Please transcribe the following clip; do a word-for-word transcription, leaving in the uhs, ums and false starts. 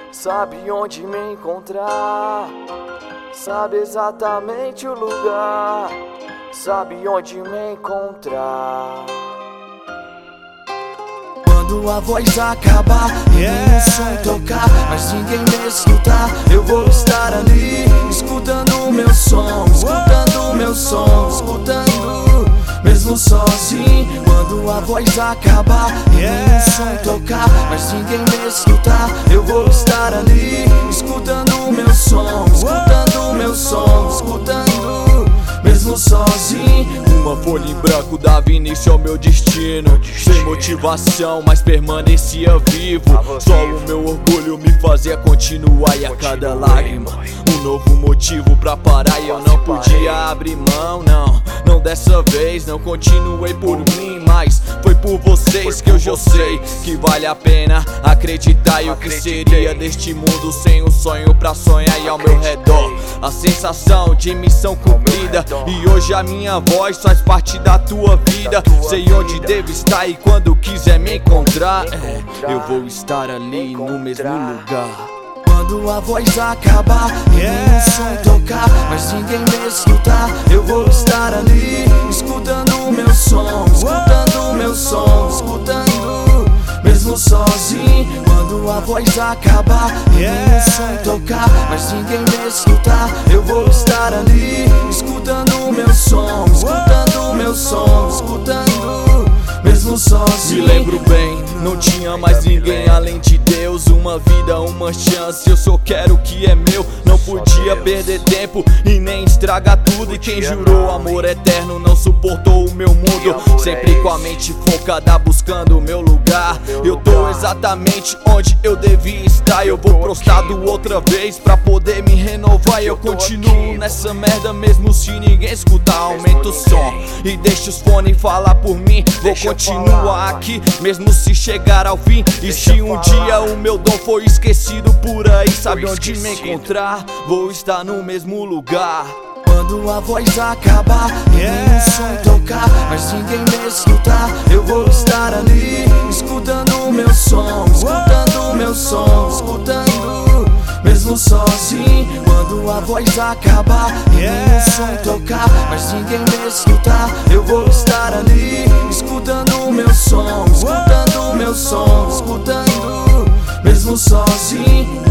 sabe onde me encontrar, sabe exatamente o lugar, sabe onde me encontrar. Quando a voz acabar e yeah. o som tocar, mas ninguém me escutar, eu vou estar ali, escutando o meu som, escutando o meu som, escutando, mesmo sozinho. Quando a voz acabar e yeah. o som tocar, mas ninguém me escutar, eu vou estar ali, escutando o meu som, escutando o meu som, escutando, mesmo sozinho. Uma folha em branco dava início ao meu destino, sem motivação, mas permanecia vivo. Só o meu orgulho me fazia continuar, e a cada lágrima um novo motivo pra parar. E eu não podia abrir mão, não, não dessa vez. Não continuei por mim, mas foi por vocês que hoje eu sei que vale a pena acreditar. E o que seria deste mundo sem um sonho pra sonhar? E ao meu redor a sensação de missão cumprida, e hoje a minha voz faz parte da tua vida. Sei onde devo estar e quando quiser me encontrar, é, eu vou estar ali no mesmo lugar. Quando a voz acabar e yeah. o som tocar, mas ninguém me escutar, eu vou estar ali, escutando o meu som, escutando o meu som, escutando, mesmo sozinho. Quando a voz acabar e yeah. o som tocar, mas ninguém me escutar, eu vou estar ali, escutando o meu som, escutando o meu som, escutando, mesmo sozinho. Me lembro bem, não tinha mais ninguém além de Deus. Uma vida, uma chance, eu só quero o que é meu. Não podia perder tempo e nem estragar tudo. E quem jurou amor eterno não suportou o meu mundo. Sempre com a mente focada buscando o meu lugar. Eu tô exatamente onde eu devia estar. Eu vou prostrado outra vez pra poder me renovar. Eu continuo nessa merda mesmo se ninguém escutar. Aumenta o som e deixa os fones falar por mim. Vou continuar aqui mesmo se chegar ao fim. E se um dia o meu dom for esquecido por aí, sabe onde me encontrar? Vou estar no mesmo lugar. Quando a voz acabar yeah. e o som tocar, mas ninguém me escutar, eu vou estar ali, escutando o meu som, escutando o meu som, escutando, mesmo sozinho. Quando a voz acabar yeah. e o som tocar, mas ninguém me escutar, eu vou estar ali, escutando o meu som, escutando o meu som, escutando, mesmo sozinho.